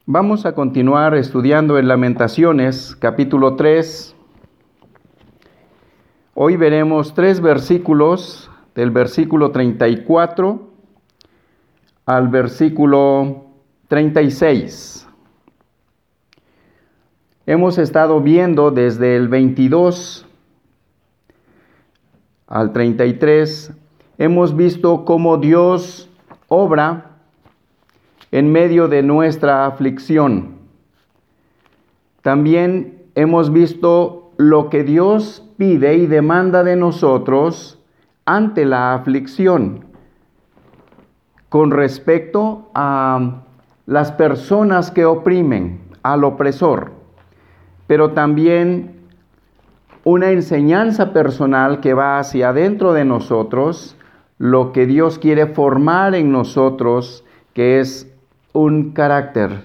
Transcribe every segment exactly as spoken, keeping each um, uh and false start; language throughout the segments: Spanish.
Vamos a continuar estudiando en Lamentaciones, capítulo tres. Hoy veremos tres versículos, del versículo treinta y cuatro al versículo treinta y seis. Hemos estado viendo desde el veintidós al treinta y tres, hemos visto cómo Dios obra en medio de nuestra aflicción. También hemos visto lo que Dios pide y demanda de nosotros ante la aflicción con respecto a las personas que oprimen, al opresor, pero también una enseñanza personal que va hacia adentro de nosotros, lo que Dios quiere formar en nosotros, que es un carácter.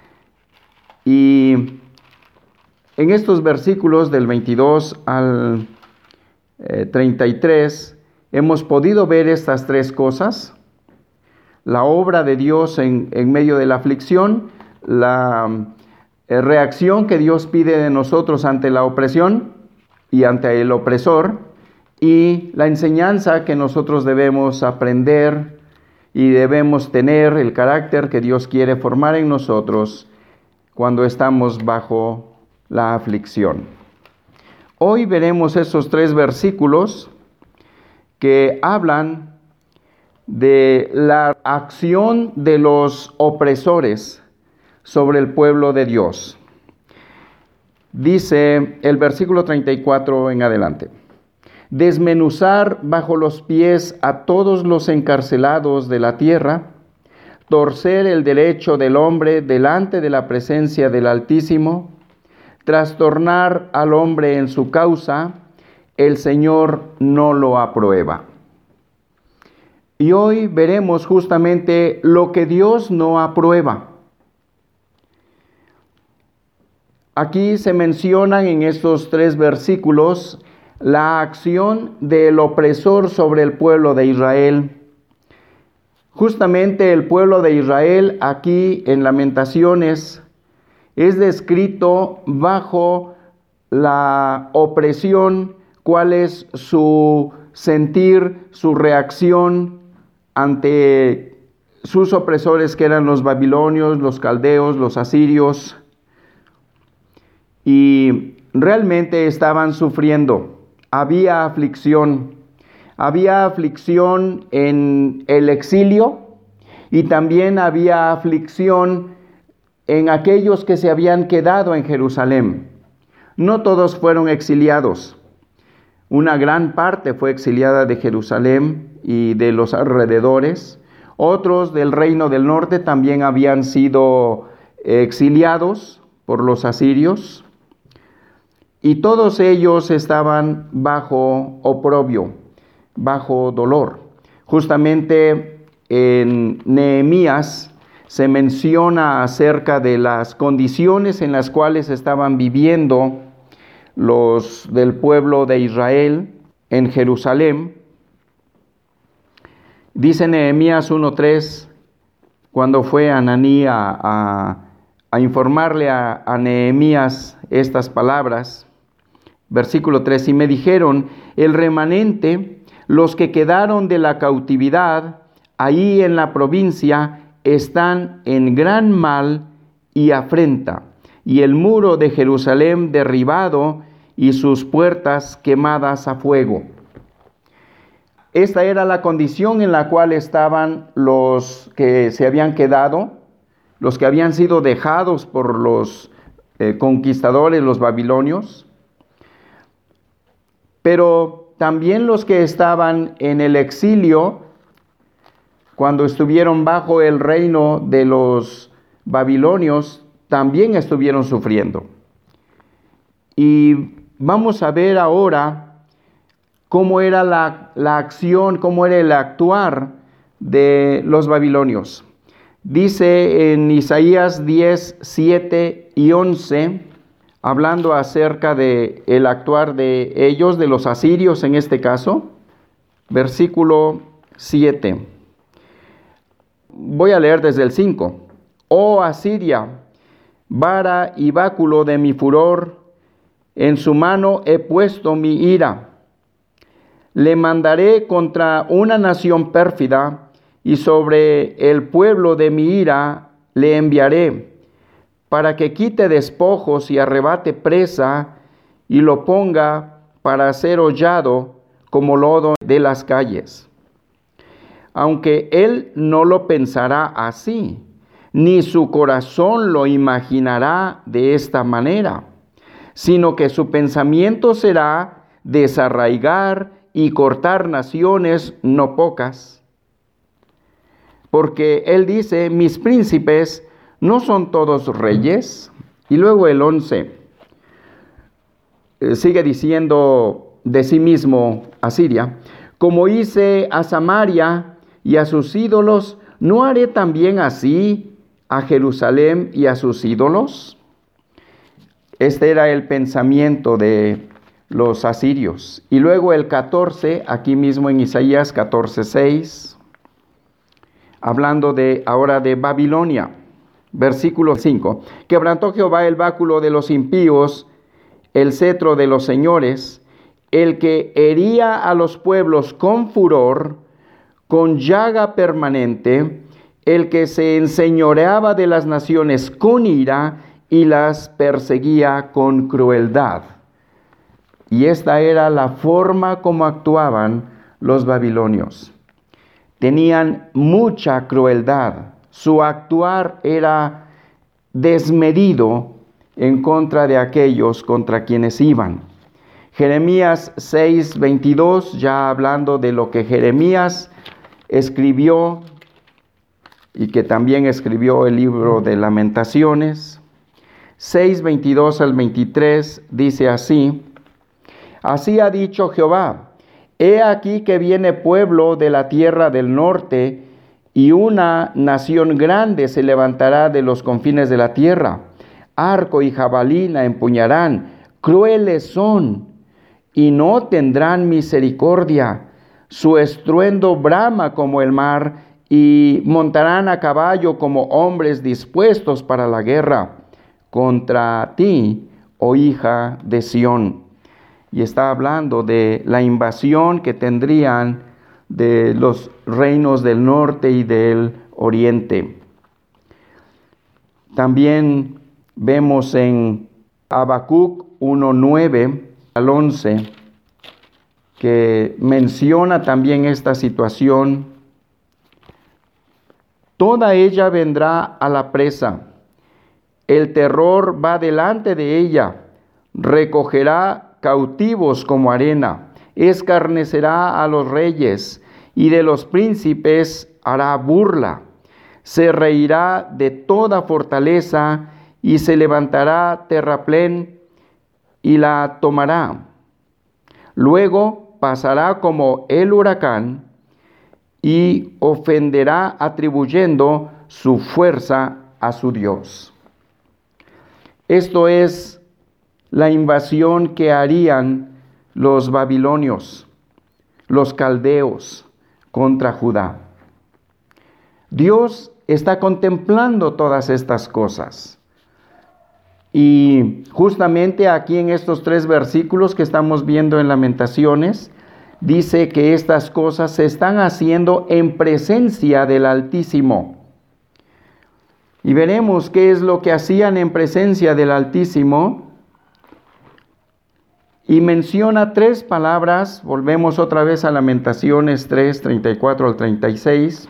Y en estos versículos del veintidós al eh, treinta y tres hemos podido ver estas tres cosas: la obra de Dios en, en medio de la aflicción, la eh, reacción que Dios pide de nosotros ante la opresión y ante el opresor, y la enseñanza que nosotros debemos aprender y debemos tener, el carácter que Dios quiere formar en nosotros cuando estamos bajo la aflicción. Hoy veremos esos tres versículos que hablan de la acción de los opresores sobre el pueblo de Dios. Dice el versículo treinta y cuatro en adelante: desmenuzar bajo los pies a todos los encarcelados de la tierra, torcer el derecho del hombre delante de la presencia del Altísimo, trastornar al hombre en su causa, el Señor no lo aprueba. Y hoy veremos justamente lo que Dios no aprueba. Aquí se mencionan en estos tres versículos la acción del opresor sobre el pueblo de Israel. Justamente el pueblo de Israel aquí en Lamentaciones es descrito bajo la opresión, cuál es su sentir, su reacción ante sus opresores, que eran los babilonios, los caldeos, los asirios, y realmente estaban sufriendo. Había aflicción, había aflicción en el exilio y también había aflicción en aquellos que se habían quedado en Jerusalén. No todos fueron exiliados. Una gran parte fue exiliada de Jerusalén y de los alrededores. Otros del reino del norte también habían sido exiliados por los asirios. Y todos ellos estaban bajo oprobio, bajo dolor. Justamente en Nehemías se menciona acerca de las condiciones en las cuales estaban viviendo los del pueblo de Israel en Jerusalén. Dice Nehemías uno tres, cuando fue Ananí a, a, a informarle a, a Nehemías estas palabras. Versículo tres: y me dijeron, el remanente, los que quedaron de la cautividad, ahí en la provincia, están en gran mal y afrenta, y el muro de Jerusalén derribado, y sus puertas quemadas a fuego. Esta era la condición en la cual estaban los que se habían quedado, los que habían sido dejados por los eh, conquistadores, los babilonios. Pero también los que estaban en el exilio, cuando estuvieron bajo el reino de los babilonios, también estuvieron sufriendo. Y vamos a ver ahora cómo era la, la acción, cómo era el actuar de los babilonios. Dice en Isaías diez, siete y once, hablando acerca de el actuar de ellos, de los asirios en este caso, versículo siete. Voy a leer desde el cinco. Oh Asiria, vara y báculo de mi furor, en su mano he puesto mi ira. Le mandaré contra una nación pérfida, y sobre el pueblo de mi ira le enviaré, para que quite despojos y arrebate presa, y lo ponga para ser hollado como lodo de las calles. Aunque él no lo pensará así, ni su corazón lo imaginará de esta manera, sino que su pensamiento será desarraigar y cortar naciones no pocas. Porque él dice, mis príncipes no son todos reyes. Y luego el once eh, sigue diciendo de sí mismo a Siria, como hice a Samaria y a sus ídolos, ¿no haré también así a Jerusalén y a sus ídolos? Este era el pensamiento de los asirios. Y luego el catorce, aquí mismo en Isaías catorce, seis, hablando de ahora de Babilonia, versículo cinco. Quebrantó Jehová el báculo de los impíos, el cetro de los señores, el que hería a los pueblos con furor, con llaga permanente, el que se enseñoreaba de las naciones con ira y las perseguía con crueldad. Y esta era la forma como actuaban los babilonios. Tenían mucha crueldad. Su actuar era desmedido en contra de aquellos contra quienes iban. Jeremías seis, veintidós, ya hablando de lo que Jeremías escribió y que también escribió el libro de Lamentaciones. seis, veintidós al veintitrés dice así: Así ha dicho Jehová, he aquí que viene pueblo de la tierra del norte, y una nación grande se levantará de los confines de la tierra. Arco y jabalina empuñarán, crueles son, y no tendrán misericordia. Su estruendo brama como el mar, y montarán a caballo como hombres dispuestos para la guerra contra ti, oh hija de Sión. Y está hablando de la invasión que tendrían de los reinos del norte y del oriente. También vemos en Habacuc uno, nueve al once, que menciona también esta situación. Toda ella vendrá a la presa, el terror va delante de ella, recogerá cautivos como arena, escarnecerá a los reyes y de los príncipes hará burla. Se reirá de toda fortaleza y se levantará terraplén y la tomará. Luego pasará como el huracán y ofenderá atribuyendo su fuerza a su Dios. Esto es la invasión que harían los babilonios, los caldeos, contra Judá. Dios está contemplando todas estas cosas. Y justamente aquí en estos tres versículos que estamos viendo en Lamentaciones, dice que estas cosas se están haciendo en presencia del Altísimo. Y veremos qué es lo que hacían en presencia del Altísimo. Y menciona tres palabras. Volvemos otra vez a Lamentaciones tres, treinta y cuatro al treinta y seis.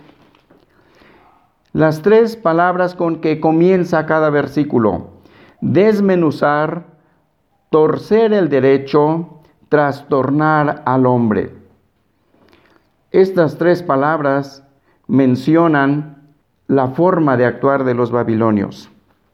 Las tres palabras con que comienza cada versículo: desmenuzar, torcer el derecho, trastornar al hombre. Estas tres palabras mencionan la forma de actuar de los babilonios.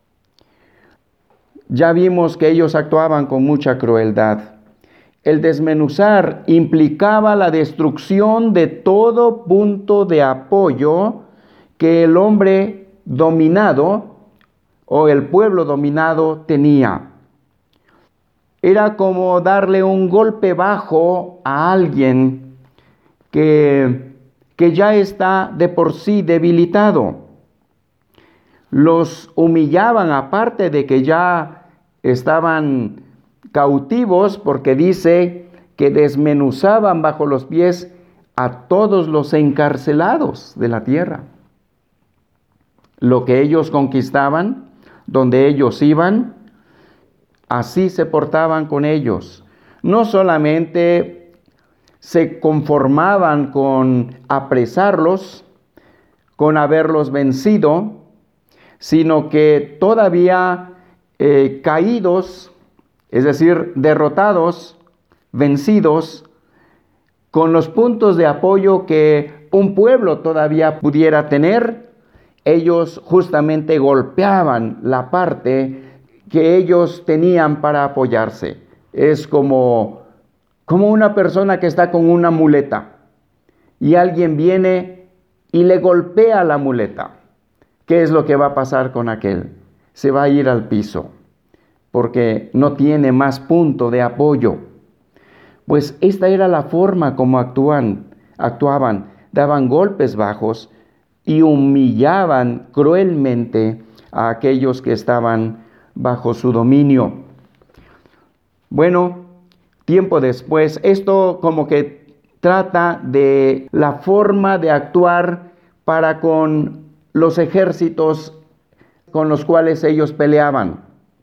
Ya vimos que ellos actuaban con mucha crueldad. El desmenuzar implicaba la destrucción de todo punto de apoyo que el hombre dominado o el pueblo dominado tenía. Era como darle un golpe bajo a alguien que, que ya está de por sí debilitado. los humillaban, aparte de que ya estaban cautivos, porque dice que desmenuzaban bajo los pies a todos los encarcelados de la tierra. Lo que ellos conquistaban, donde ellos iban, así se portaban con ellos. No solamente se conformaban con apresarlos, con haberlos vencido, sino que todavía eh, caídos, es decir, derrotados, vencidos, con los puntos de apoyo que un pueblo todavía pudiera tener, ellos justamente golpeaban la parte que ellos tenían para apoyarse. Es como, como una persona que está con una muleta y alguien viene y le golpea la muleta. ¿Qué es lo que va a pasar con aquel? Se va a ir al piso porque no tiene más punto de apoyo. Pues esta era la forma como actúan, actuaban, daban golpes bajos y humillaban cruelmente a aquellos que estaban bajo su dominio. Bueno, tiempo después, esto como que trata de la forma de actuar para con los ejércitos con los cuales ellos peleaban.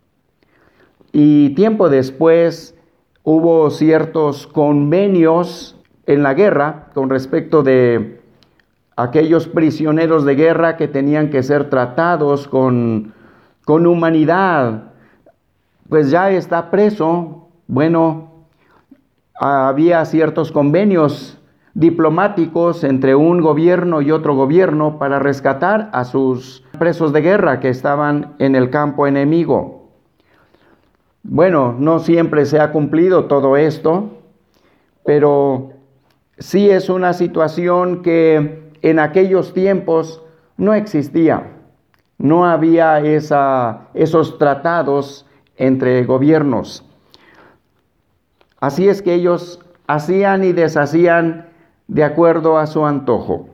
Y tiempo después hubo ciertos convenios en la guerra con respecto de aquellos prisioneros de guerra que tenían que ser tratados con, con humanidad. Pues ya está preso. Bueno, había ciertos convenios diplomáticos entre un gobierno y otro gobierno para rescatar a sus presos de guerra que estaban en el campo enemigo. Bueno, no siempre se ha cumplido todo esto, pero sí es una situación que en aquellos tiempos no existía. No había esa, esos tratados entre gobiernos. Así es que ellos hacían y deshacían de acuerdo a su antojo.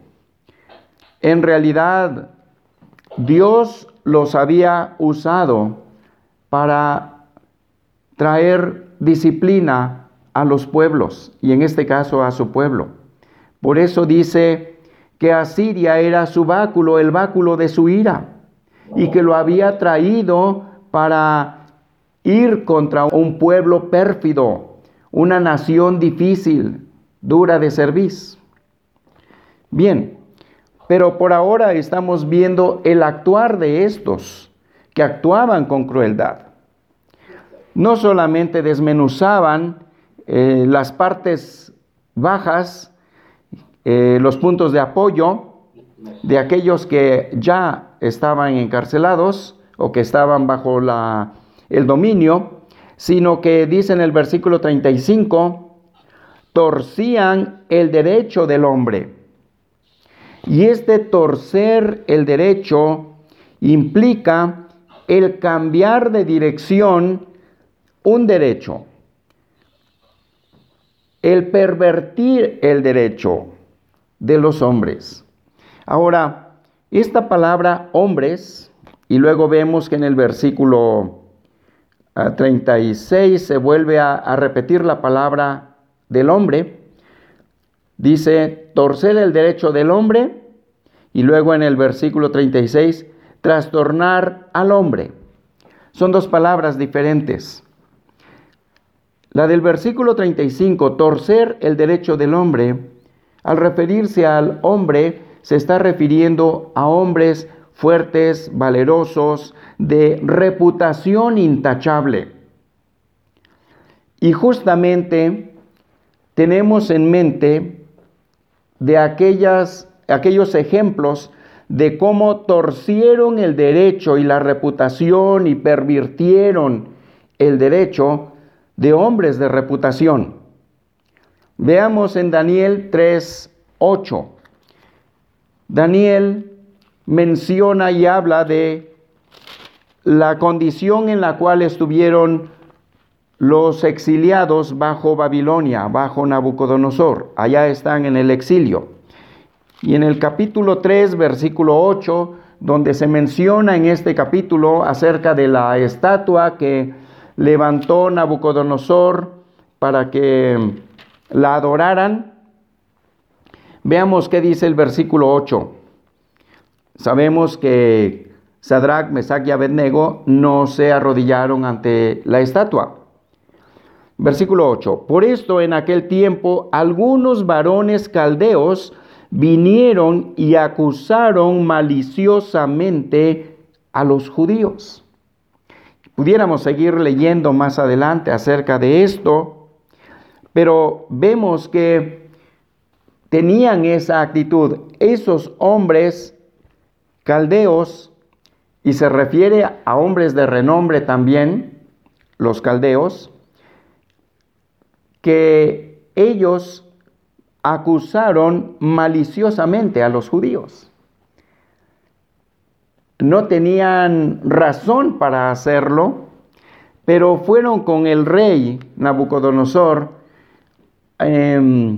En realidad, Dios los había usado para traer disciplina a los pueblos, y en este caso a su pueblo. Por eso dice que Asiria era su báculo, el báculo de su ira, y que lo había traído para ir contra un pueblo pérfido, una nación difícil, dura de cerviz. Bien, pero por ahora estamos viendo el actuar de estos que actuaban con crueldad. No solamente desmenuzaban eh, las partes bajas, eh, los puntos de apoyo de aquellos que ya estaban encarcelados o que estaban bajo la, el dominio, sino que dice en el versículo treinta y cinco, torcían el derecho del hombre. Y este torcer el derecho implica el cambiar de dirección un derecho, el pervertir el derecho de los hombres. Ahora, esta palabra hombres, y luego vemos que en el versículo treinta y seis se vuelve a, a repetir la palabra del hombre, dice torcer el derecho del hombre, y luego en el versículo treinta y seis, trastornar al hombre. Son dos palabras diferentes. La del versículo treinta y cinco, torcer el derecho del hombre, al referirse al hombre, se está refiriendo a hombres fuertes, valerosos, de reputación intachable. Y justamente tenemos en mente de aquellas, aquellos ejemplos de cómo torcieron el derecho y la reputación y pervirtieron el derecho de hombres de reputación. Veamos en Daniel tres ocho. Daniel menciona y habla de la condición en la cual estuvieron los exiliados bajo Babilonia, bajo Nabucodonosor. Allá están en el exilio. Y en el capítulo tres, versículo ocho, donde se menciona en este capítulo acerca de la estatua que levantó Nabucodonosor para que la adoraran. Veamos qué dice el versículo ocho. Sabemos que Sadrach, Mesach y Abednego no se arrodillaron ante la estatua. Versículo ocho. Por esto en aquel tiempo algunos varones caldeos vinieron y acusaron maliciosamente a los judíos. Pudiéramos seguir leyendo más adelante acerca de esto, pero vemos que tenían esa actitud. Esos hombres caldeos, y se refiere a hombres de renombre también, los caldeos, que ellos acusaron maliciosamente a los judíos. No tenían razón para hacerlo, pero fueron con el rey Nabucodonosor eh,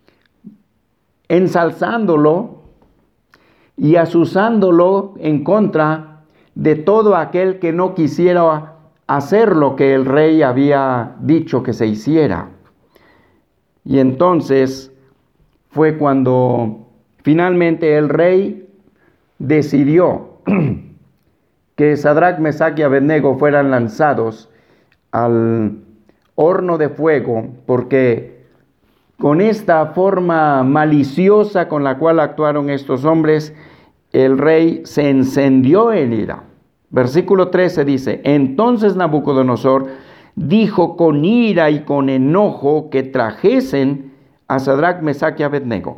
ensalzándolo y azuzándolo en contra de todo aquel que no quisiera hacer lo que el rey había dicho que se hiciera. Y entonces fue cuando finalmente el rey decidió que Sadrach, Mesach y Abednego fueran lanzados al horno de fuego, porque con esta forma maliciosa con la cual actuaron estos hombres, el rey se encendió en ira. Versículo trece dice: entonces Nabucodonosor dijo con ira y con enojo que trajesen a Sadrach, Mesach y Abednego.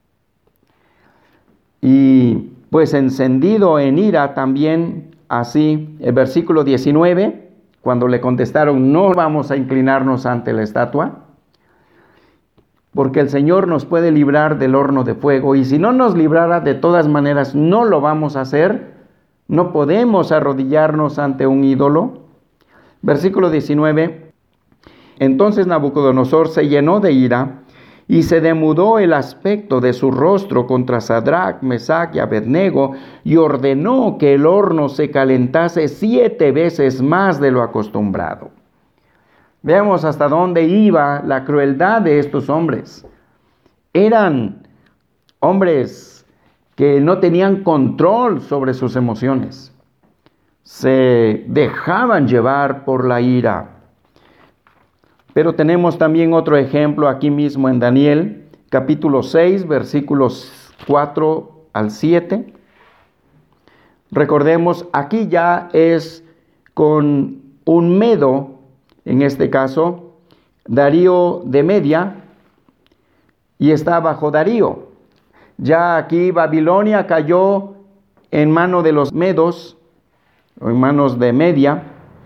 Y pues encendido en ira también, así, el versículo diecinueve, cuando le contestaron: no vamos a inclinarnos ante la estatua, porque el Señor nos puede librar del horno de fuego, y si no nos librara, de todas maneras no lo vamos a hacer, no podemos arrodillarnos ante un ídolo. Versículo diecinueve, entonces Nabucodonosor se llenó de ira, y se demudó el aspecto de su rostro contra Sadrach, Mesach y Abednego, y ordenó que el horno se calentase siete veces más de lo acostumbrado. Veamos hasta dónde iba la crueldad de estos hombres. Eran hombres que no tenían control sobre sus emociones. Se dejaban llevar por la ira. Pero tenemos también otro ejemplo aquí mismo en Daniel, capítulo seis, versículos cuatro al siete. Recordemos, aquí ya es con un medo, en este caso, Darío de Media, y está bajo Darío. Ya aquí Babilonia cayó en mano de los medos, o en manos de Media,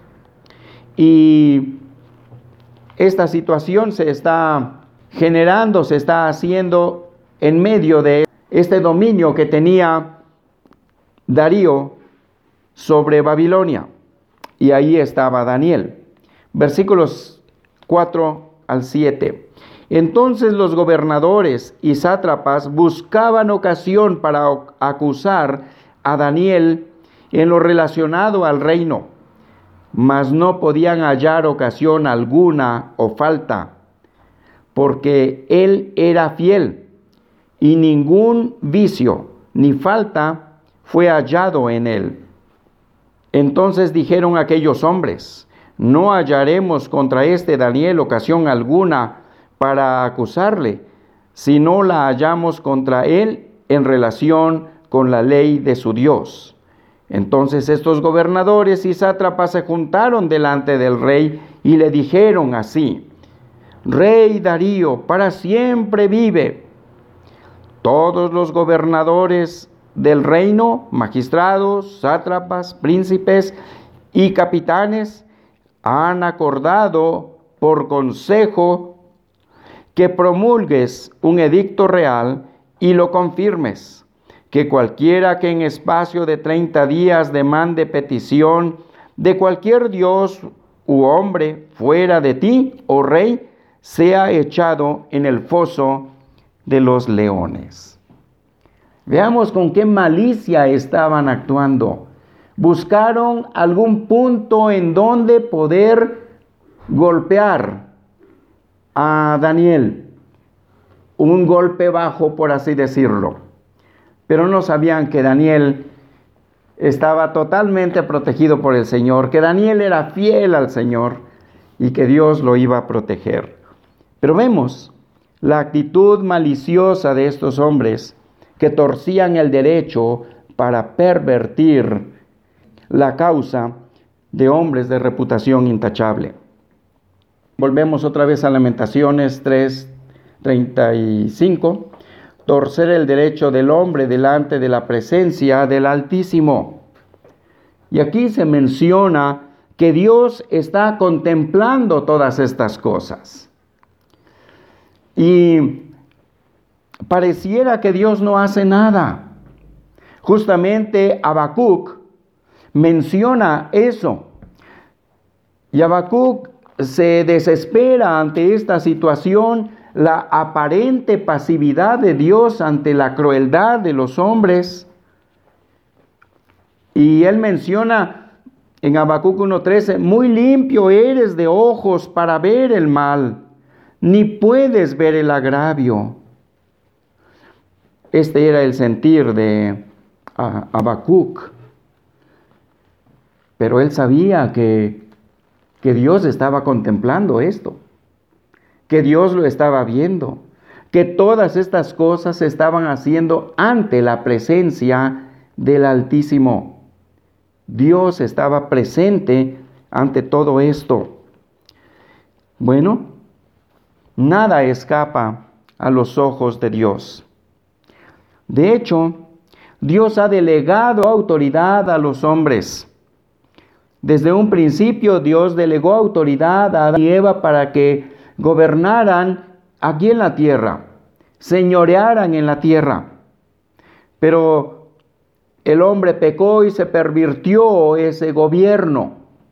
y esta situación se está generando, se está haciendo en medio de este dominio que tenía Darío sobre Babilonia. Y ahí estaba Daniel. Versículos cuatro al siete. Entonces los gobernadores y sátrapas buscaban ocasión para acusar a Daniel en lo relacionado al reino, mas no podían hallar ocasión alguna o falta, porque él era fiel, y ningún vicio ni falta fue hallado en él. Entonces dijeron aquellos hombres: no hallaremos contra este Daniel ocasión alguna para acusarle, si no la hallamos contra él en relación con la ley de su Dios. Entonces estos gobernadores y sátrapas se juntaron delante del rey y le dijeron así: Rey Darío, para siempre vive. Todos los gobernadores del reino, magistrados, sátrapas, príncipes y capitanes, han acordado por consejo que promulgues un edicto real y lo confirmes, que cualquiera que en espacio de treinta días demande petición de cualquier dios u hombre fuera de ti, oh rey, sea echado en el foso de los leones. Veamos con qué malicia estaban actuando. Buscaron algún punto en donde poder golpear a Daniel. Un golpe bajo, por así decirlo. Pero no sabían que Daniel estaba totalmente protegido por el Señor, que Daniel era fiel al Señor y que Dios lo iba a proteger. Pero vemos la actitud maliciosa de estos hombres que torcían el derecho para pervertir la causa de hombres de reputación intachable. Volvemos otra vez a Lamentaciones tres, treinta y cinco. Torcer el derecho del hombre delante de la presencia del Altísimo. Y aquí se menciona que Dios está contemplando todas estas cosas. Y pareciera que Dios no hace nada. Justamente Habacuc menciona eso. Y Habacuc se desespera ante esta situación, la aparente pasividad de Dios ante la crueldad de los hombres. Y él menciona en Habacuc uno trece, muy limpio eres de ojos para ver el mal, ni puedes ver el agravio. Este era el sentir de Habacuc. Pero él sabía que, que Dios estaba contemplando esto, que Dios lo estaba viendo, que todas estas cosas se estaban haciendo ante la presencia del Altísimo. Dios estaba presente ante todo esto. Bueno, nada escapa a los ojos de Dios. De hecho, Dios ha delegado autoridad a los hombres. Desde un principio Dios delegó autoridad a Adán y Eva para que gobernaran aquí en la tierra, señorearan en la tierra. Pero el hombre pecó y se pervirtió ese gobierno.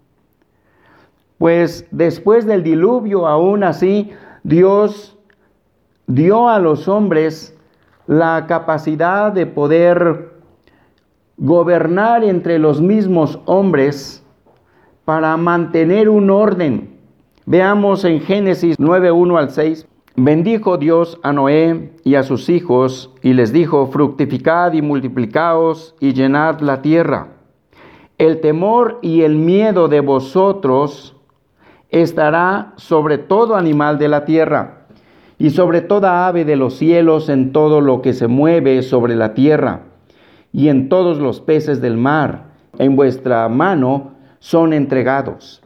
Pues después del diluvio, aún así, Dios dio a los hombres la capacidad de poder gobernar entre los mismos hombres para mantener un orden. Veamos en Génesis nueve, uno al seis. Bendijo Dios a Noé y a sus hijos y les dijo, fructificad y multiplicaos y llenad la tierra. El temor y el miedo de vosotros estará sobre todo animal de la tierra y sobre toda ave de los cielos, en todo lo que se mueve sobre la tierra y en todos los peces del mar. En vuestra mano son entregados.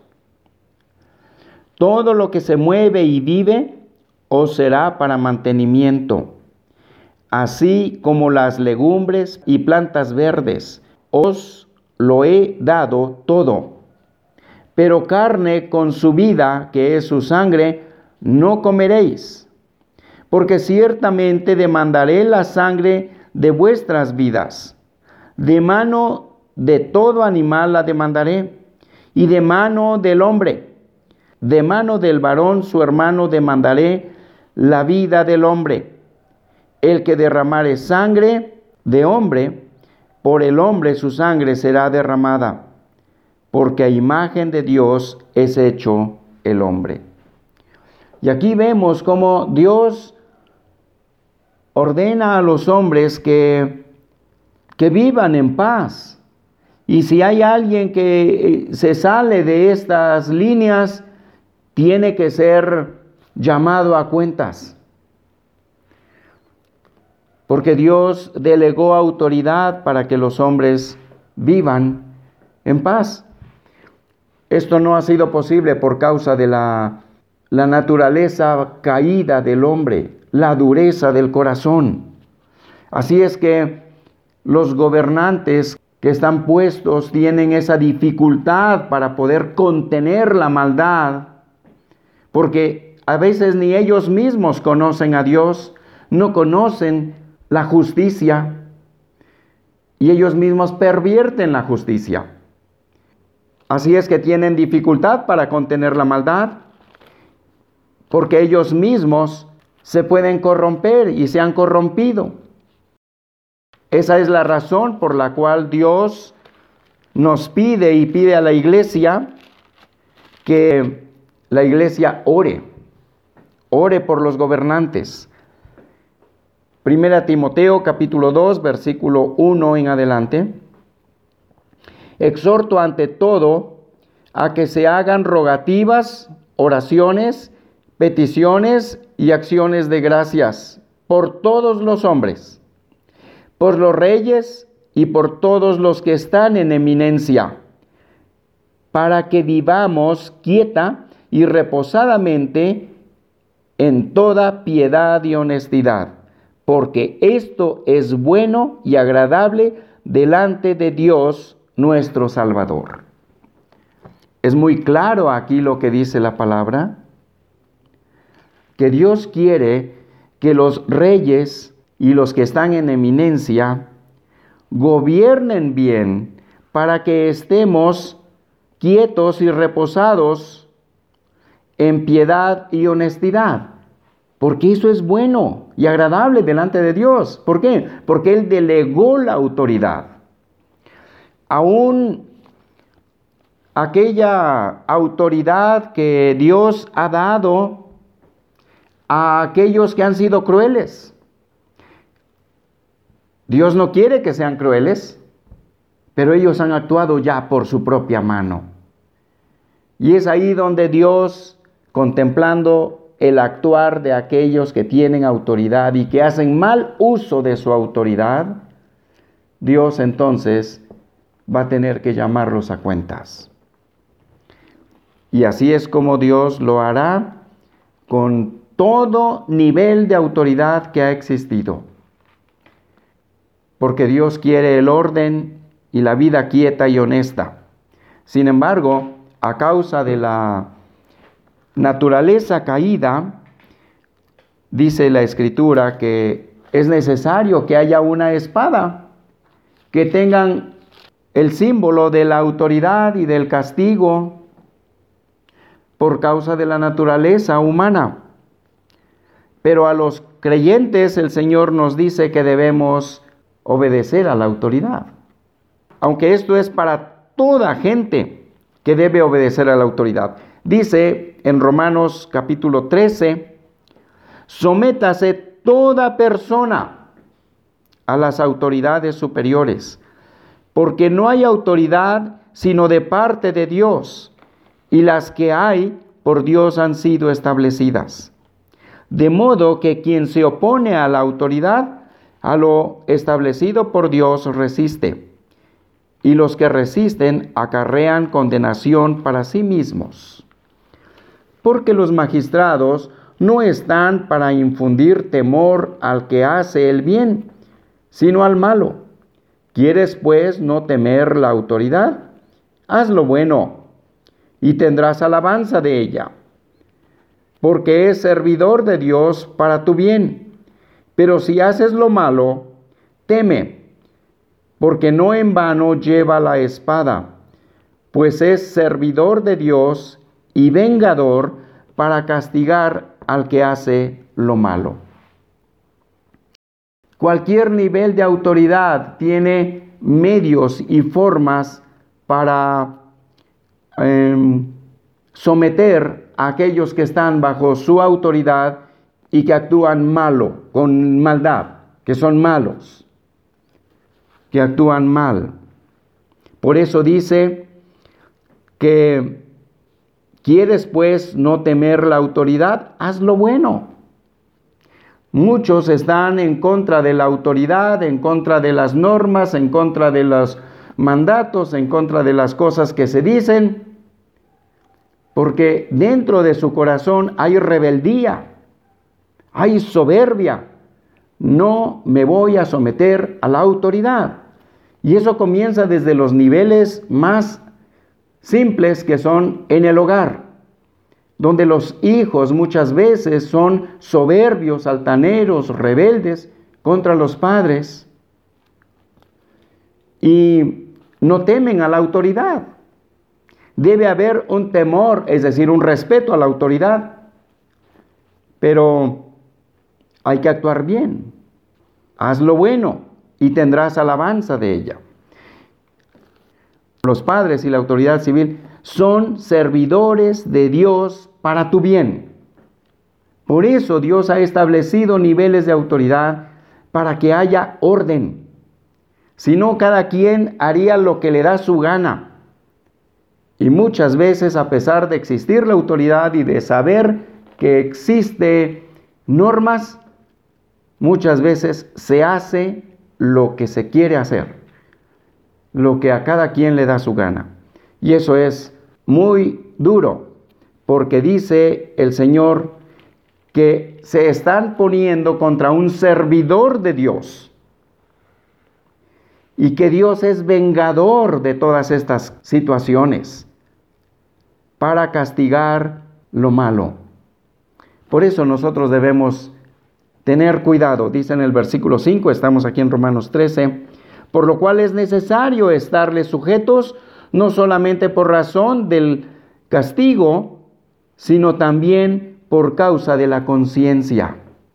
Todo lo que se mueve y vive os será para mantenimiento, así como las legumbres y plantas verdes, os lo he dado todo. Pero carne con su vida, que es su sangre, no comeréis, porque ciertamente demandaré la sangre de vuestras vidas. De mano de todo animal la demandaré, y de mano del hombre, de mano del varón su hermano demandaré la vida del hombre. El que derramare sangre de hombre, por el hombre su sangre será derramada, porque a imagen de Dios es hecho el hombre. Y aquí vemos cómo Dios ordena a los hombres que, que vivan en paz. Y si hay alguien que se sale de estas líneas, tiene que ser llamado a cuentas. Porque Dios delegó autoridad para que los hombres vivan en paz. Esto no ha sido posible por causa de la, la naturaleza caída del hombre, la dureza del corazón. Así es que los gobernantes que están puestos tienen esa dificultad para poder contener la maldad, porque a veces ni ellos mismos conocen a Dios, no conocen la justicia, y ellos mismos pervierten la justicia. Así es que tienen dificultad para contener la maldad, porque ellos mismos se pueden corromper y se han corrompido. Esa es la razón por la cual Dios nos pide y pide a la iglesia que la iglesia ore, ore por los gobernantes. Primera Timoteo capítulo dos, versículo uno en adelante. Exhorto ante todo a que se hagan rogativas, oraciones, peticiones y acciones de gracias por todos los hombres, por los reyes y por todos los que están en eminencia, para que vivamos quieta y reposadamente en toda piedad y honestidad, porque esto es bueno y agradable delante de Dios nuestro Salvador. Es muy claro aquí lo que dice la palabra, que Dios quiere que los reyes y los que están en eminencia gobiernen bien para que estemos quietos y reposados en piedad y honestidad, porque eso es bueno y agradable delante de Dios. ¿Por qué? Porque Él delegó la autoridad. Aún aquella autoridad que Dios ha dado a aquellos que han sido crueles. Dios no quiere que sean crueles, pero ellos han actuado ya por su propia mano. Y es ahí donde Dios, contemplando el actuar de aquellos que tienen autoridad y que hacen mal uso de su autoridad, Dios entonces va a tener que llamarlos a cuentas. Y así es como Dios lo hará con todo nivel de autoridad que ha existido. Porque Dios quiere el orden y la vida quieta y honesta. Sin embargo, a causa de la naturaleza caída, dice la Escritura que es necesario que haya una espada, que tengan el símbolo de la autoridad y del castigo por causa de la naturaleza humana. Pero a los creyentes el Señor nos dice que debemos obedecer a la autoridad. Aunque esto es para toda gente que debe obedecer a la autoridad. Dice en Romanos capítulo trece, sométase toda persona a las autoridades superiores, porque no hay autoridad sino de parte de Dios, y las que hay por Dios han sido establecidas. De modo que quien se opone a la autoridad, a lo establecido por Dios resiste, y los que resisten acarrean condenación para sí mismos. Porque los magistrados no están para infundir temor al que hace el bien, sino al malo. ¿Quieres pues no temer la autoridad? Haz lo bueno, y tendrás alabanza de ella, porque es servidor de Dios para tu bien. Pero si haces lo malo, teme, porque no en vano lleva la espada, pues es servidor de Dios y vengador para castigar al que hace lo malo. Cualquier nivel de autoridad tiene medios y formas para eh, someter a aquellos que están bajo su autoridad y que actúan malo, con maldad, que son malos, que actúan mal. Por eso dice que ¿quieres pues no temer la autoridad? Haz lo bueno. Muchos están en contra de la autoridad, en contra de las normas, en contra de los mandatos, en contra de las cosas que se dicen, porque dentro de su corazón hay rebeldía, hay soberbia. No me voy a someter a la autoridad. Y eso comienza desde los niveles más simples, que son en el hogar, donde los hijos muchas veces son soberbios, altaneros, rebeldes contra los padres y no temen a la autoridad. Debe haber un temor, es decir, un respeto a la autoridad, pero hay que actuar bien. Haz lo bueno y tendrás alabanza de ella. Los padres y la autoridad civil son servidores de Dios para tu bien. Por eso Dios ha establecido niveles de autoridad para que haya orden. Si no, cada quien haría lo que le da su gana. Y muchas veces, a pesar de existir la autoridad y de saber que existe normas, muchas veces se hace lo que se quiere hacer, lo que a cada quien le da su gana. Y eso es muy duro, porque dice el Señor que se están poniendo contra un servidor de Dios y que Dios es vengador de todas estas situaciones para castigar lo malo. Por eso nosotros debemos tener cuidado. Dice en el versículo cinco, estamos aquí en Romanos trece, por lo cual es necesario estarles sujetos, no solamente por razón del castigo, sino también por causa de la conciencia.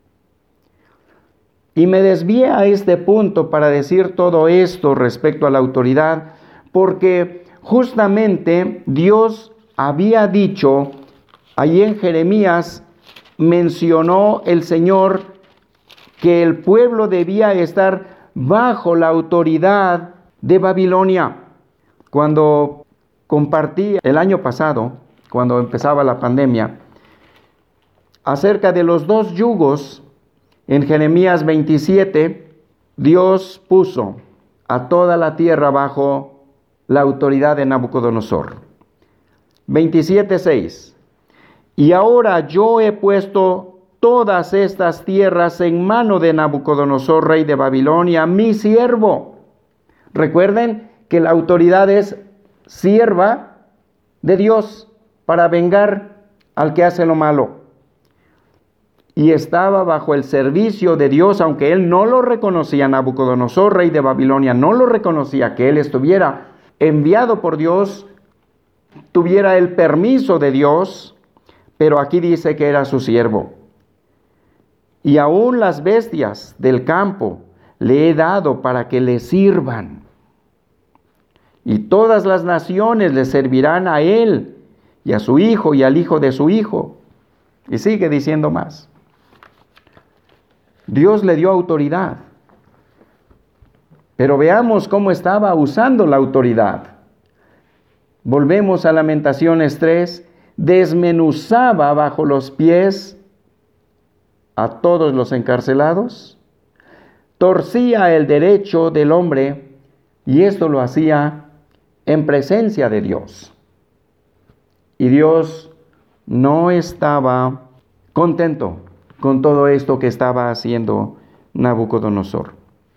Y me desvié a este punto para decir todo esto respecto a la autoridad, porque justamente Dios había dicho, allí en Jeremías mencionó el Señor que el pueblo debía estar bajo la autoridad de Babilonia. Cuando compartí el año pasado, cuando empezaba la pandemia, acerca de los dos yugos, en Jeremías veintisiete, Dios puso a toda la tierra bajo la autoridad de Nabucodonosor. veintisiete seis. Y ahora yo he puesto todas estas tierras en mano de Nabucodonosor, rey de Babilonia, mi siervo. Recuerden que la autoridad es sierva de Dios para vengar al que hace lo malo. Y estaba bajo el servicio de Dios, aunque él no lo reconocía, Nabucodonosor, rey de Babilonia, no lo reconocía, que él estuviera enviado por Dios, tuviera el permiso de Dios, pero aquí dice que era su siervo. Y aún las bestias del campo le he dado para que le sirvan. Y todas las naciones le servirán a él, y a su hijo, y al hijo de su hijo. Y sigue diciendo más. Dios le dio autoridad. Pero veamos cómo estaba usando la autoridad. Volvemos a Lamentaciones tres. Desmenuzaba bajo los pies a todos los encarcelados. Torcía el derecho del hombre, y esto lo hacía en presencia de Dios. Y Dios no estaba contento con todo esto que estaba haciendo Nabucodonosor.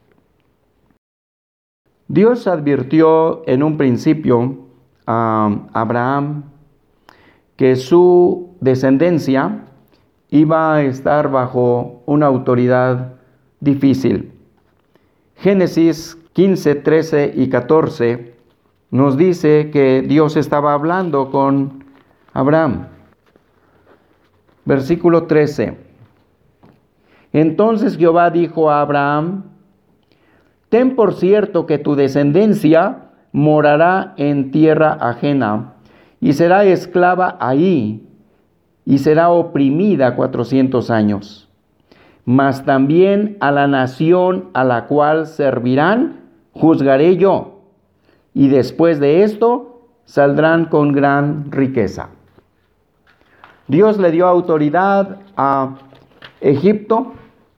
Dios advirtió en un principio a Abraham que su descendencia iba a estar bajo una autoridad difícil. Génesis quince, trece y catorce nos dice que Dios estaba hablando con Abraham. Versículo trece. Entonces Jehová dijo a Abraham: ten por cierto que tu descendencia morará en tierra ajena, y será esclava ahí, y será oprimida cuatrocientos años. Mas también a la nación a la cual servirán, juzgaré yo, y después de esto saldrán con gran riqueza. Dios le dio autoridad a Egipto.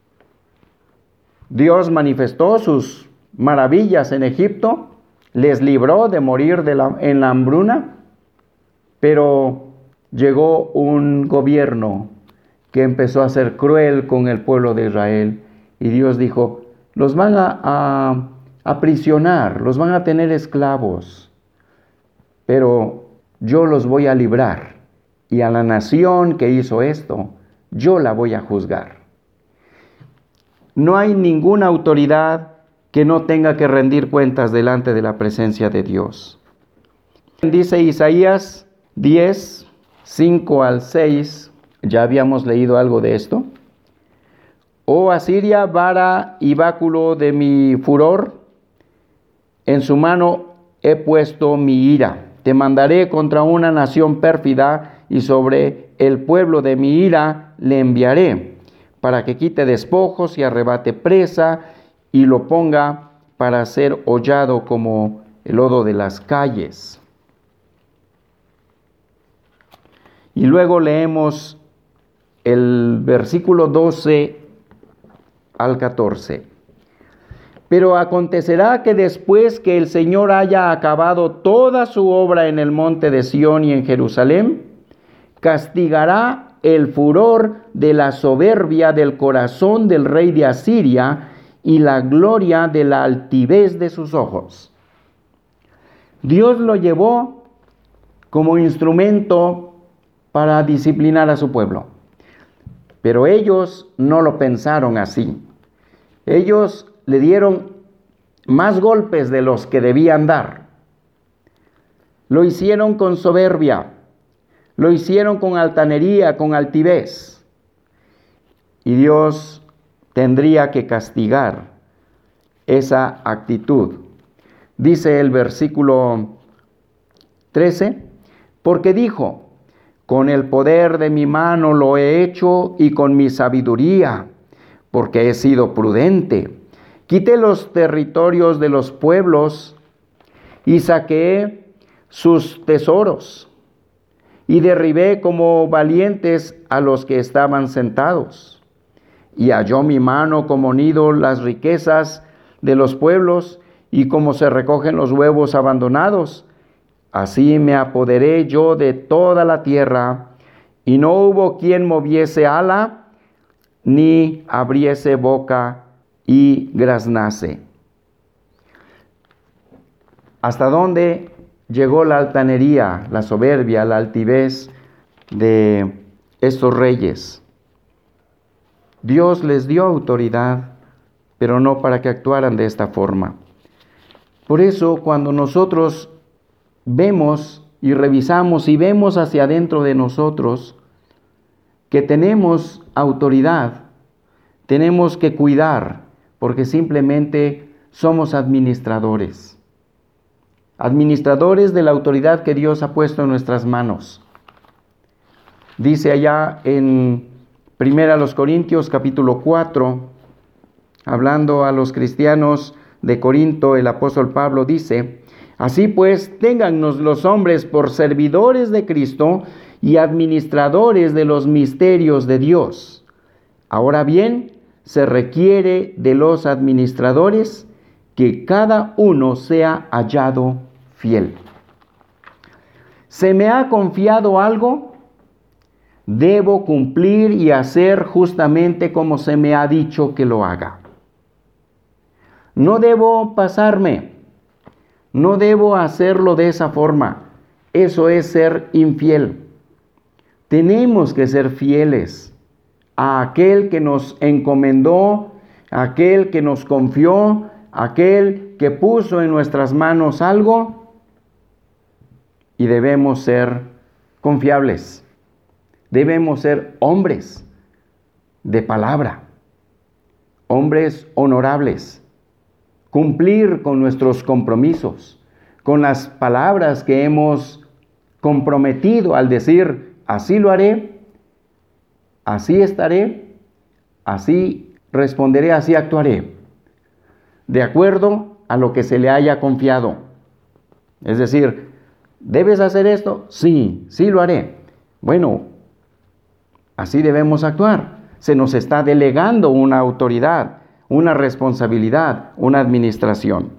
Dios manifestó sus maravillas en Egipto, les libró de morir de la, en la hambruna, pero llegó un gobierno que empezó a ser cruel con el pueblo de Israel, y Dios dijo: los van a, a aprisionar, los van a tener esclavos, pero yo los voy a librar, y a la nación que hizo esto, yo la voy a juzgar. No hay ninguna autoridad que no tenga que rendir cuentas delante de la presencia de Dios. Dice Isaías diez, cinco al seis, ya habíamos leído algo de esto. Oh Asiria, vara y báculo de mi furor, en su mano he puesto mi ira. Te mandaré contra una nación pérfida, y sobre el pueblo de mi ira le enviaré, para que quite despojos y arrebate presa, y lo ponga para ser hollado como el lodo de las calles. Y luego leemos el versículo doce al catorce. Pero acontecerá que después que el Señor haya acabado toda su obra en el monte de Sión y en Jerusalén, castigará el furor de la soberbia del corazón del rey de Asiria y la gloria de la altivez de sus ojos. Dios lo llevó como instrumento para disciplinar a su pueblo, pero ellos no lo pensaron así. Ellos le dieron más golpes de los que debían dar. Lo hicieron con soberbia, lo hicieron con altanería, con altivez. Y Dios tendría que castigar esa actitud. Dice el versículo trece, porque dijo, con el poder de mi mano lo he hecho y con mi sabiduría, porque he sido prudente. Quité los territorios de los pueblos y saqué sus tesoros y derribé como valientes a los que estaban sentados. Y halló mi mano como nido las riquezas de los pueblos y como se recogen los huevos abandonados. Así me apoderé yo de toda la tierra, y no hubo quien moviese ala, ni abriese boca y graznase. ¿Hasta dónde llegó la altanería, la soberbia, la altivez de estos reyes? Dios les dio autoridad, pero no para que actuaran de esta forma. Por eso, cuando nosotros vemos y revisamos y vemos hacia adentro de nosotros que tenemos autoridad, tenemos que cuidar, porque simplemente somos administradores. Administradores de la autoridad que Dios ha puesto en nuestras manos. Dice allá en Primera a los Corintios capítulo cuatro, hablando a los cristianos de Corinto, el apóstol Pablo dice, así pues, téngannos los hombres por servidores de Cristo y administradores de los misterios de Dios. Ahora bien, se requiere de los administradores que cada uno sea hallado fiel. ¿Se me ha confiado algo? Debo cumplir y hacer justamente como se me ha dicho que lo haga. No debo pasarme, no debo hacerlo de esa forma. Eso es ser infiel. Tenemos que ser fieles a aquel que nos encomendó, a aquel que nos confió, a aquel que puso en nuestras manos algo, y debemos ser confiables. Debemos ser hombres de palabra, hombres honorables, cumplir con nuestros compromisos, con las palabras que hemos comprometido al decir, así lo haré, así estaré, así responderé, así actuaré, de acuerdo a lo que se le haya confiado. Es decir, ¿debes hacer esto? Sí, sí lo haré. Bueno, así debemos actuar. Se nos está delegando una autoridad, una responsabilidad, una administración.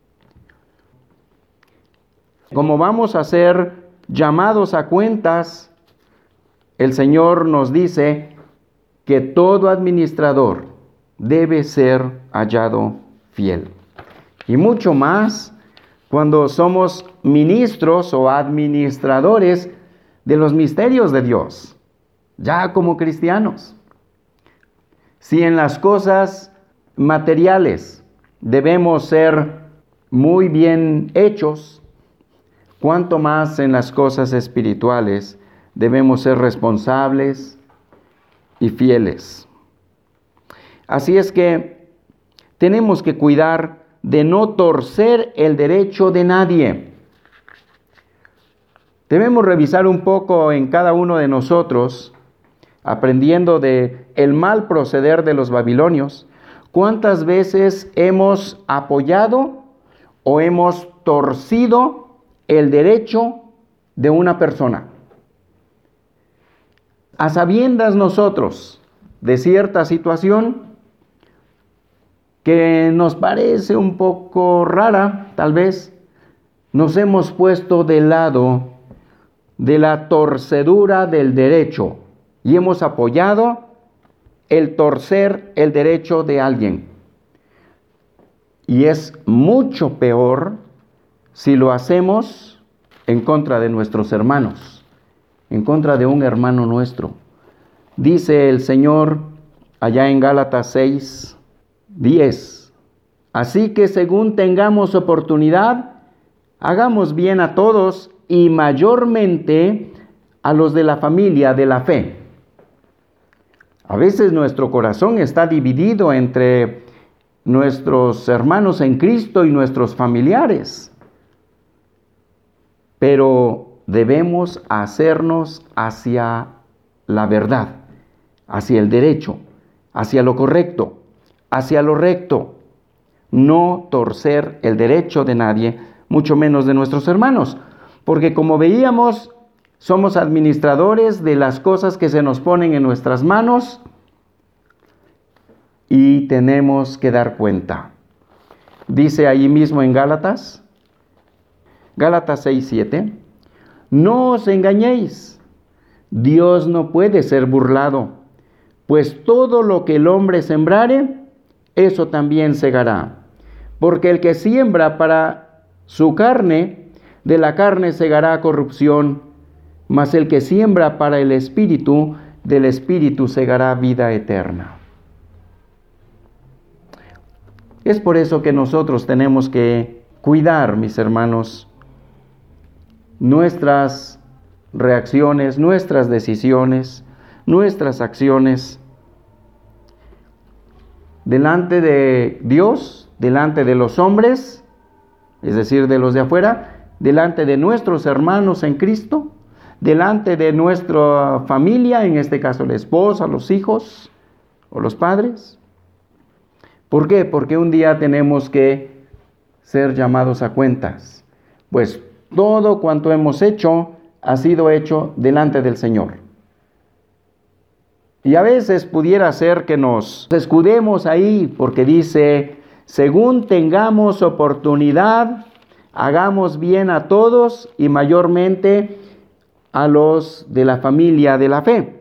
Como vamos a ser llamados a cuentas, el Señor nos dice que todo administrador debe ser hallado fiel. Y mucho más cuando somos ministros o administradores de los misterios de Dios, ya como cristianos. Si en las cosas materiales debemos ser muy bien hechos, cuanto más en las cosas espirituales debemos ser responsables y fieles. Así es que tenemos que cuidar de no torcer el derecho de nadie. Debemos revisar un poco en cada uno de nosotros, aprendiendo de el mal proceder de los babilonios, cuántas veces hemos apoyado o hemos torcido el derecho de una persona. A sabiendas nosotros de cierta situación que nos parece un poco rara, tal vez, nos hemos puesto del lado de la torcedura del derecho y hemos apoyado el torcer el derecho de alguien. Y es mucho peor si lo hacemos en contra de nuestros hermanos, en contra de un hermano nuestro. Dice el Señor allá en Gálatas seis, diez. Así que según tengamos oportunidad, hagamos bien a todos y mayormente a los de la familia de la fe. A veces nuestro corazón está dividido entre nuestros hermanos en Cristo y nuestros familiares. Pero debemos hacernos hacia la verdad, hacia el derecho, hacia lo correcto, hacia lo recto. No torcer el derecho de nadie, mucho menos de nuestros hermanos. Porque como veíamos, somos administradores de las cosas que se nos ponen en nuestras manos y tenemos que dar cuenta. Dice ahí mismo en Gálatas, Gálatas seis, siete, no os engañéis, Dios no puede ser burlado, pues todo lo que el hombre sembrare, eso también segará. Porque el que siembra para su carne, de la carne segará corrupción, mas el que siembra para el Espíritu, del Espíritu segará vida eterna. Es por eso que nosotros tenemos que cuidar, mis hermanos, nuestras reacciones, nuestras decisiones, nuestras acciones delante de Dios, delante de los hombres, es decir, de los de afuera, delante de nuestros hermanos en Cristo, delante de nuestra familia, en este caso la esposa, los hijos o los padres. ¿Por qué? Porque un día tenemos que ser llamados a cuentas, pues todo cuanto hemos hecho ha sido hecho delante del Señor. Y a veces pudiera ser que nos escudemos ahí porque dice, según tengamos oportunidad, hagamos bien a todos y mayormente a los de la familia de la fe.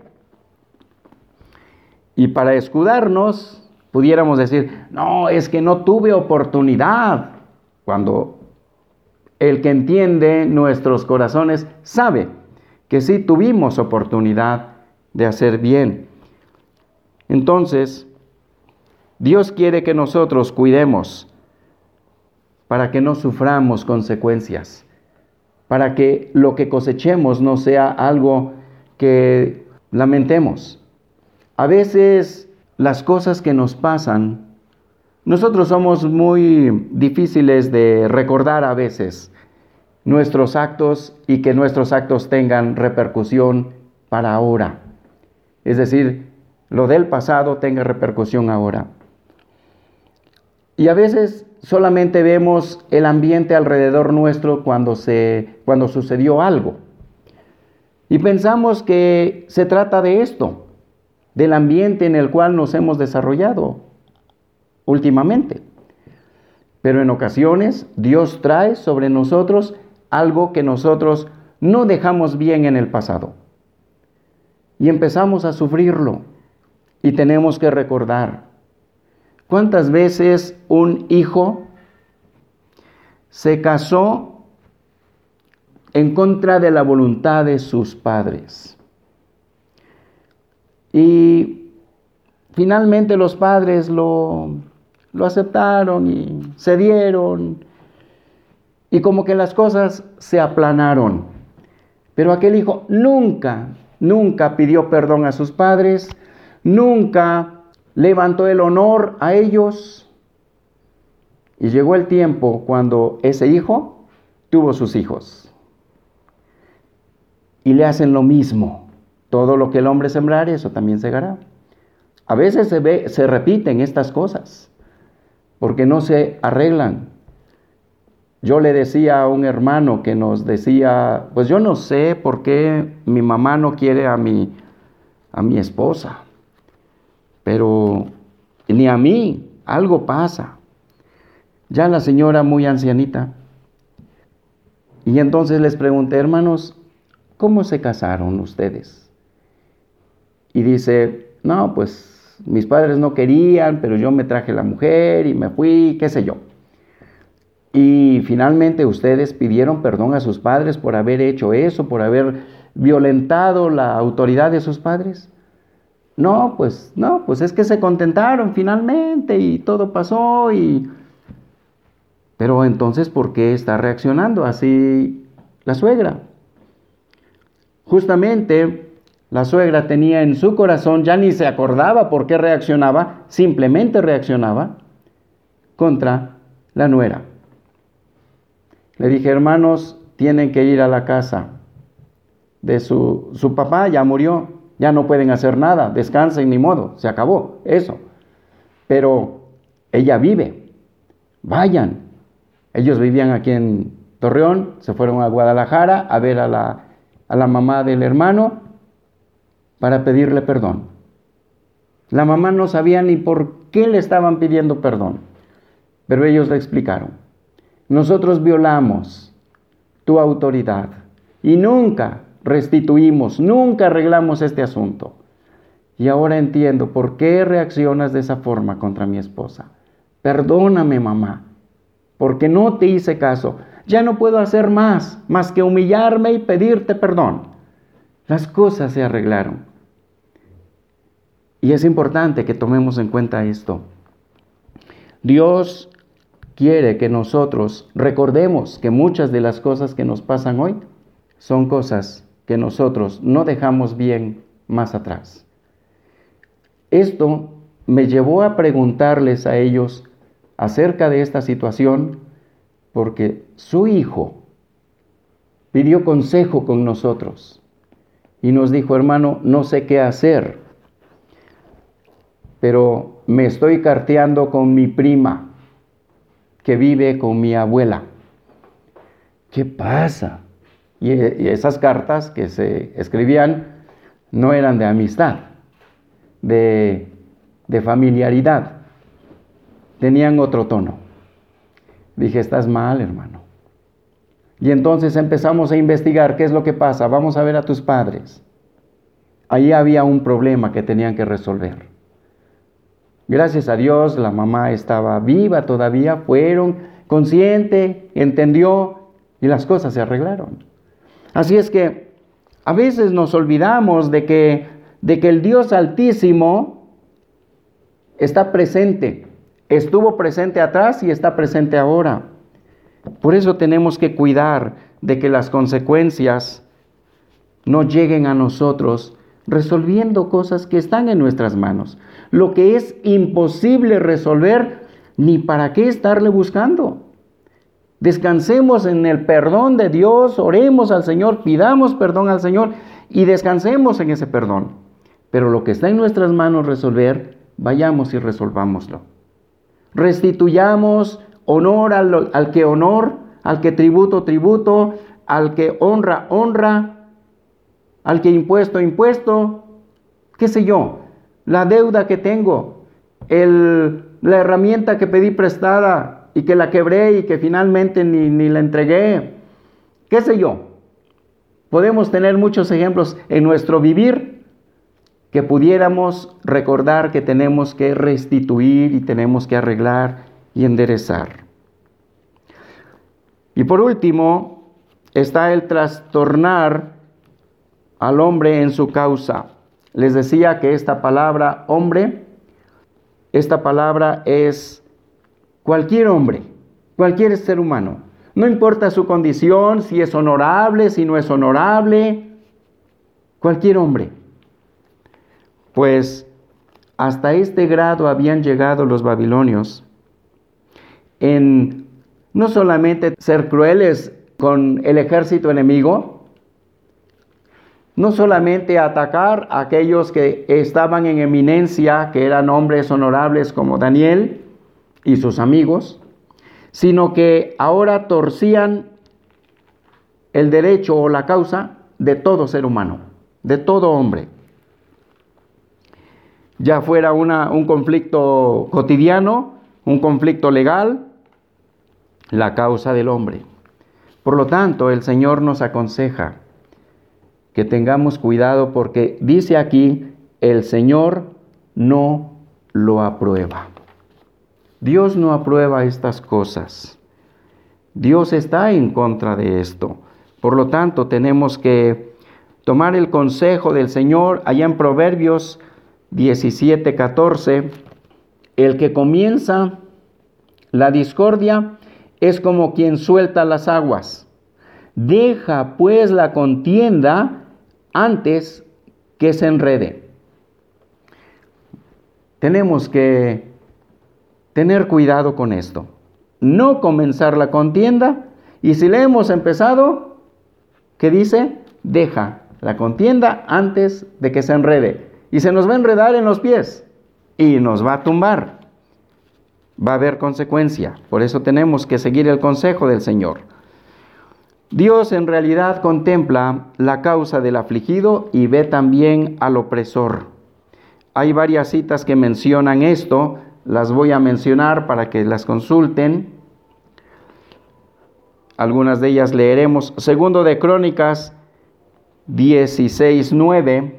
Y para escudarnos, pudiéramos decir, no, es que no tuve oportunidad, cuando el que entiende nuestros corazones sabe que sí tuvimos oportunidad de hacer bien. Entonces, Dios quiere que nosotros cuidemos para que no suframos consecuencias, para que lo que cosechemos no sea algo que lamentemos. A veces las cosas que nos pasan, nosotros somos muy difíciles de recordar a veces nuestros actos y que nuestros actos tengan repercusión para ahora. Es decir, lo del pasado tenga repercusión ahora. Y a veces solamente vemos el ambiente alrededor nuestro cuando, se, cuando sucedió algo. Y pensamos que se trata de esto, del ambiente en el cual nos hemos desarrollado últimamente. Pero en ocasiones Dios trae sobre nosotros algo que nosotros no dejamos bien en el pasado. Y empezamos a sufrirlo. Y tenemos que recordar, ¿cuántas veces un hijo se casó en contra de la voluntad de sus padres? Y finalmente los padres lo, lo aceptaron y cedieron. Y como que las cosas se aplanaron. Pero aquel hijo nunca, nunca pidió perdón a sus padres. Nunca levantó el honor a ellos. Y llegó el tiempo cuando ese hijo tuvo sus hijos. Y le hacen lo mismo. Todo lo que el hombre sembrare, eso también segará. A veces se ve, se repiten estas cosas, porque no se arreglan. Yo le decía a un hermano que nos decía, pues yo no sé por qué mi mamá no quiere a mi, a mi esposa, pero ni a mí, algo pasa. Ya la señora muy ancianita. Y entonces les pregunté, hermanos, ¿cómo se casaron ustedes? Y dice, no, pues mis padres no querían, pero yo me traje la mujer y me fui, qué sé yo. Y finalmente ustedes pidieron perdón a sus padres por haber hecho eso, por haber violentado la autoridad de sus padres. No, pues, no, pues es que se contentaron finalmente y todo pasó y... Pero entonces, ¿por qué está reaccionando así la suegra? Justamente, la suegra tenía en su corazón, ya ni se acordaba por qué reaccionaba, simplemente reaccionaba contra la nuera. Le dije, hermanos, tienen que ir a la casa de su, su papá, ya murió, ya no pueden hacer nada, descansen ni modo, se acabó, eso. Pero ella vive, vayan. Ellos vivían aquí en Torreón, se fueron a Guadalajara a ver a la, a la mamá del hermano para pedirle perdón. La mamá no sabía ni por qué le estaban pidiendo perdón, pero ellos le explicaron. Nosotros violamos tu autoridad y nunca restituimos, nunca arreglamos este asunto. Y ahora entiendo por qué reaccionas de esa forma contra mi esposa. Perdóname, mamá, porque no te hice caso. Ya no puedo hacer más, más que humillarme y pedirte perdón. Las cosas se arreglaron. Y es importante que tomemos en cuenta esto. Dios quiere que nosotros recordemos que muchas de las cosas que nos pasan hoy son cosas que nosotros no dejamos bien más atrás. Esto me llevó a preguntarles a ellos acerca de esta situación porque su hijo pidió consejo con nosotros y nos dijo, hermano, no sé qué hacer, pero me estoy carteando con mi prima que vive con mi abuela. ¿Qué pasa? Y, y esas cartas que se escribían no eran de amistad, de, de familiaridad. Tenían otro tono. Dije, estás mal, hermano. Y entonces empezamos a investigar qué es lo que pasa. Vamos a ver a tus padres. Ahí había un problema que tenían que resolver. Gracias a Dios, la mamá estaba viva todavía, fueron consciente, entendió y las cosas se arreglaron. Así es que a veces nos olvidamos de que, de que el Dios Altísimo está presente. Estuvo presente atrás y está presente ahora. Por eso tenemos que cuidar de que las consecuencias no lleguen a nosotros resolviendo cosas que están en nuestras manos. Lo que es imposible resolver, ni para qué estarle buscando. Descansemos en el perdón de Dios, oremos al Señor, pidamos perdón al Señor y descansemos en ese perdón. Pero lo que está en nuestras manos resolver, vayamos y resolvámoslo. Restituyamos honor al, al que honor, al que tributo, tributo, al que honra, honra, al que impuesto, impuesto, qué sé yo, la deuda que tengo, el, la herramienta que pedí prestada y que la quebré y que finalmente ni, ni la entregué, qué sé yo. Podemos tener muchos ejemplos en nuestro vivir que pudiéramos recordar que tenemos que restituir y tenemos que arreglar y enderezar. Y por último, está el trastornar al hombre en su causa. Les decía que esta palabra hombre, esta palabra es cualquier hombre, cualquier ser humano. No importa su condición, si es honorable, si no es honorable, cualquier hombre. Pues hasta este grado habían llegado los babilonios en no solamente ser crueles con el ejército enemigo, no solamente atacar a aquellos que estaban en eminencia, que eran hombres honorables como Daniel y sus amigos, sino que ahora torcían el derecho o la causa de todo ser humano, de todo hombre. Ya fuera una, un conflicto cotidiano, un conflicto legal, la causa del hombre. Por lo tanto, el Señor nos aconseja que tengamos cuidado porque dice aquí, el Señor no lo aprueba. Dios no aprueba estas cosas. Dios está en contra de esto. Por lo tanto, tenemos que tomar el consejo del Señor. Allá en Proverbios diecisiete, catorce, el que comienza la discordia es como quien suelta las aguas. Deja pues la contienda antes que se enrede. Tenemos que tener cuidado con esto. No comenzar la contienda, y si le hemos empezado, ¿qué dice? Deja la contienda antes de que se enrede. Y se nos va a enredar en los pies y nos va a tumbar. Va a haber consecuencia. Por eso tenemos que seguir el consejo del Señor. Dios en realidad contempla la causa del afligido y ve también al opresor. Hay varias citas que mencionan esto. Las voy a mencionar para que las consulten. Algunas de ellas leeremos. Segundo de Crónicas dieciséis, nueve.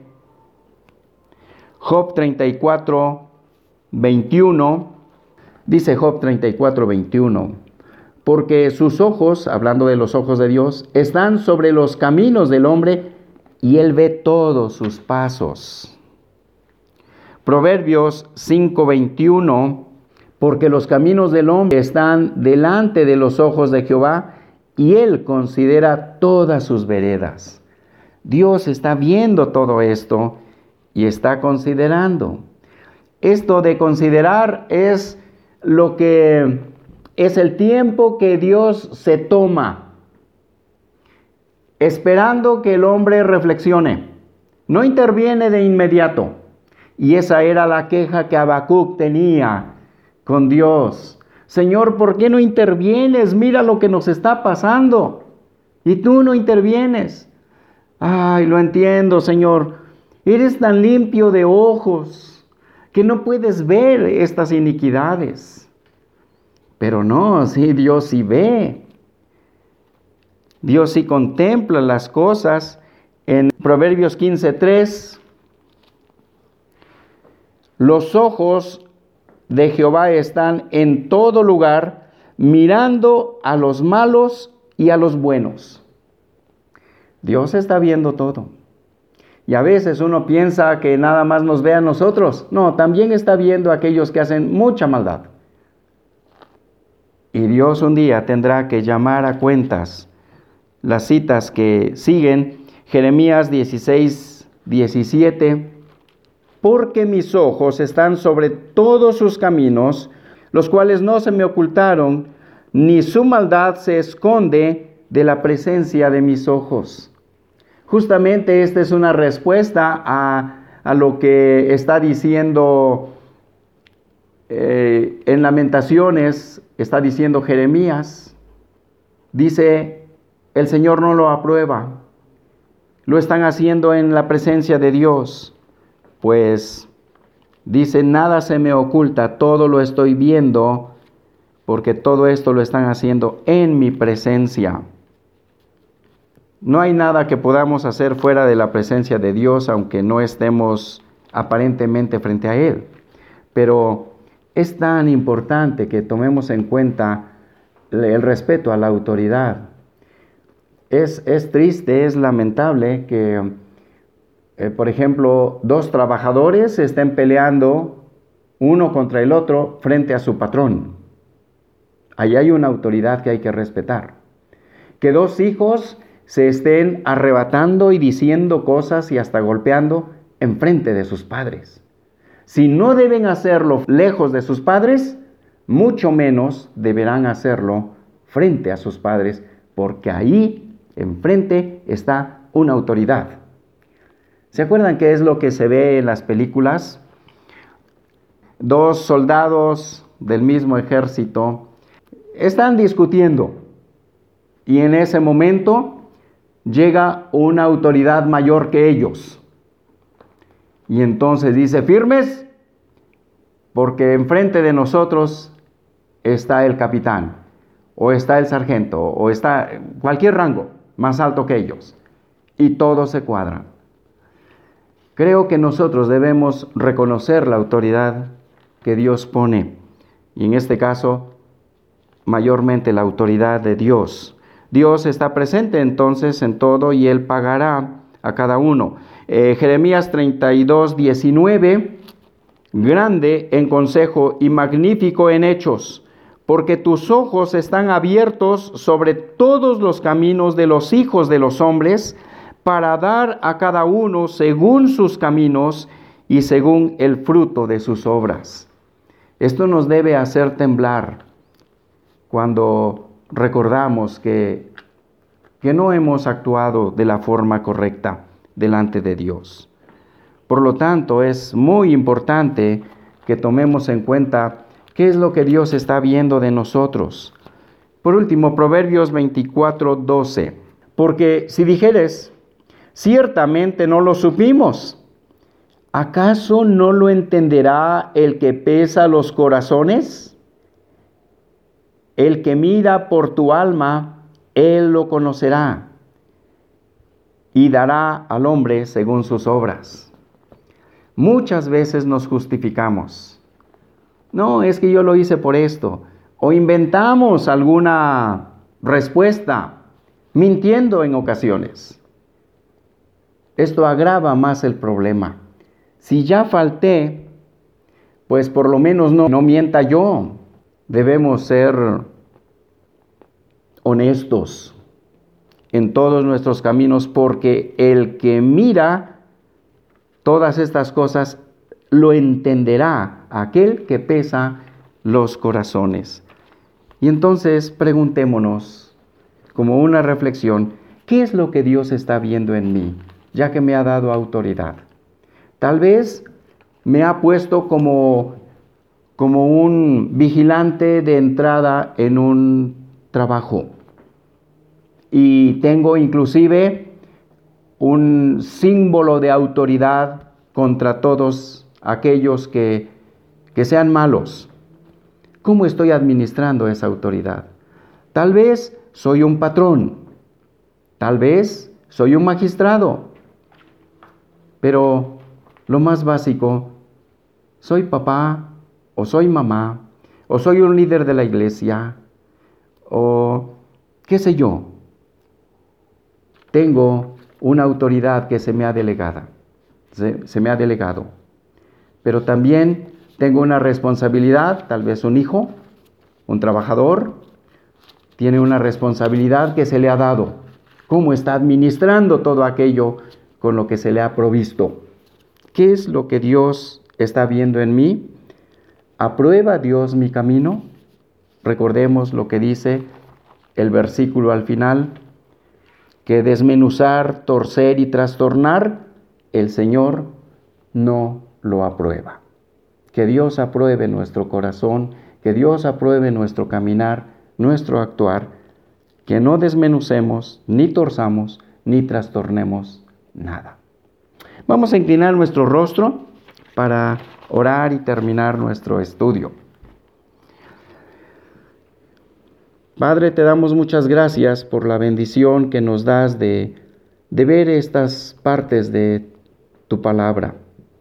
Job treinta y cuatro, veintiuno. Dice Job treinta y cuatro, veintiuno. Porque sus ojos, hablando de los ojos de Dios, están sobre los caminos del hombre y él ve todos sus pasos. Proverbios cinco, veintiuno. Porque los caminos del hombre están delante de los ojos de Jehová y él considera todas sus veredas. Dios está viendo todo esto y está considerando. Esto de considerar es lo que es el tiempo que Dios se toma, esperando que el hombre reflexione. No interviene de inmediato. Y esa era la queja que Habacuc tenía con Dios. Señor, ¿por qué no intervienes? Mira lo que nos está pasando. Y tú no intervienes. Ay, lo entiendo, Señor. Eres tan limpio de ojos que no puedes ver estas iniquidades. Pero no, sí, Dios sí ve. Dios sí contempla las cosas. En Proverbios quince, tres, los ojos de Jehová están en todo lugar, mirando a los malos y a los buenos. Dios está viendo todo. Y a veces uno piensa que nada más nos ve a nosotros. No, también está viendo a aquellos que hacen mucha maldad. Y Dios un día tendrá que llamar a cuentas. Las citas que siguen, Jeremías dieciséis, diecisiete. Porque mis ojos están sobre todos sus caminos, los cuales no se me ocultaron, ni su maldad se esconde de la presencia de mis ojos. Justamente esta es una respuesta a, a lo que está diciendo eh, en Lamentaciones, está diciendo Jeremías. Dice, el Señor no lo aprueba. Lo están haciendo en la presencia de Dios. Pues dice, nada se me oculta, todo lo estoy viendo, porque todo esto lo están haciendo en mi presencia. No hay nada que podamos hacer fuera de la presencia de Dios, aunque no estemos aparentemente frente a Él. Pero es tan importante que tomemos en cuenta el respeto a la autoridad. Es, es triste, es lamentable que, eh, por ejemplo, dos trabajadores estén peleando uno contra el otro frente a su patrón. Allí hay una autoridad que hay que respetar. Que dos hijos se estén arrebatando y diciendo cosas y hasta golpeando en frente de sus padres. Si no deben hacerlo lejos de sus padres, mucho menos deberán hacerlo frente a sus padres, porque ahí enfrente está una autoridad. ¿Se acuerdan qué es lo que se ve en las películas? Dos soldados del mismo ejército están discutiendo y en ese momento llega una autoridad mayor que ellos. Y entonces dice, firmes, porque enfrente de nosotros está el capitán, o está el sargento, o está cualquier rango más alto que ellos. Y todos se cuadran. Creo que nosotros debemos reconocer la autoridad que Dios pone. Y en este caso, mayormente la autoridad de Dios. Dios está presente entonces en todo y Él pagará a cada uno. Eh, Jeremías treinta y dos, diecinueve, grande en consejo y magnífico en hechos, porque tus ojos están abiertos sobre todos los caminos de los hijos de los hombres, para dar a cada uno según sus caminos y según el fruto de sus obras. Esto nos debe hacer temblar cuando recordamos que, que no hemos actuado de la forma correcta delante de Dios. Por lo tanto, es muy importante que tomemos en cuenta qué es lo que Dios está viendo de nosotros. Por último, Proverbios veinticuatro, doce. Porque si dijeres, ciertamente no lo supimos, ¿acaso no lo entenderá el que pesa los corazones? El que mira por tu alma, él lo conocerá y dará al hombre según sus obras. Muchas veces nos justificamos. No, es que yo lo hice por esto. O inventamos alguna respuesta, mintiendo en ocasiones. Esto agrava más el problema. Si ya falté, pues por lo menos no, no mienta yo. Debemos ser honestos en todos nuestros caminos, porque el que mira todas estas cosas lo entenderá aquel que pesa los corazones. Y entonces preguntémonos, como una reflexión, ¿qué es lo que Dios está viendo en mí, ya que me ha dado autoridad? Tal vez me ha puesto como, como un vigilante de entrada en un trabajo. Y tengo inclusive un símbolo de autoridad contra todos aquellos que, que sean malos. ¿Cómo estoy administrando esa autoridad? Tal vez soy un patrón, tal vez soy un magistrado, pero lo más básico, soy papá o soy mamá o soy un líder de la iglesia o qué sé yo. Tengo una autoridad que se me ha delegado, se, se me ha delegado. Pero también tengo una responsabilidad, tal vez un hijo, un trabajador, tiene una responsabilidad que se le ha dado. ¿Cómo está administrando todo aquello con lo que se le ha provisto? ¿Qué es lo que Dios está viendo en mí? ¿Aprueba Dios mi camino? Recordemos lo que dice el versículo al final, que desmenuzar, torcer y trastornar, el Señor no lo aprueba. Que Dios apruebe nuestro corazón, que Dios apruebe nuestro caminar, nuestro actuar, que no desmenucemos, ni torzamos, ni trastornemos nada. Vamos a inclinar nuestro rostro para orar y terminar nuestro estudio. Padre, te damos muchas gracias por la bendición que nos das de, de ver estas partes de tu palabra.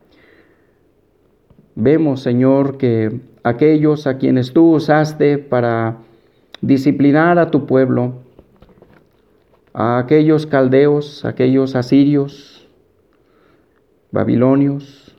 Vemos, Señor, que aquellos a quienes tú usaste para disciplinar a tu pueblo, a aquellos caldeos, aquellos asirios, babilonios,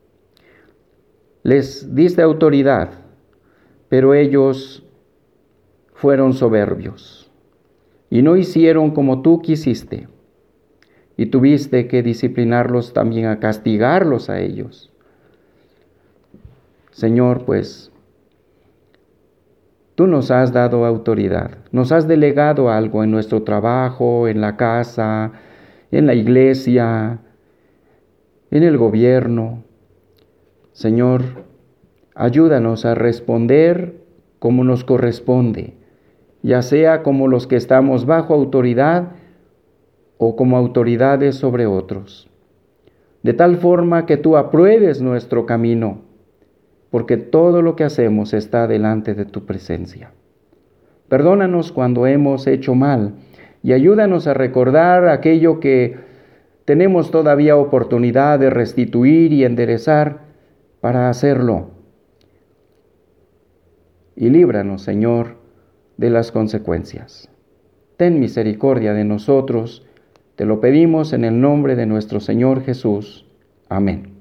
les diste autoridad, pero ellos fueron soberbios y no hicieron como tú quisiste, y tuviste que disciplinarlos también, a castigarlos a ellos. Señor, pues tú nos has dado autoridad, nos has delegado algo en nuestro trabajo, en la casa, en la iglesia, en el gobierno. Señor, ayúdanos a responder como nos corresponde, ya sea como los que estamos bajo autoridad o como autoridades sobre otros, de tal forma que tú apruebes nuestro camino, porque todo lo que hacemos está delante de tu presencia. Perdónanos cuando hemos hecho mal y ayúdanos a recordar aquello que tenemos todavía oportunidad de restituir y enderezar para hacerlo. Y líbranos, Señor, de las consecuencias. Ten misericordia de nosotros, te lo pedimos en el nombre de nuestro Señor Jesús. Amén.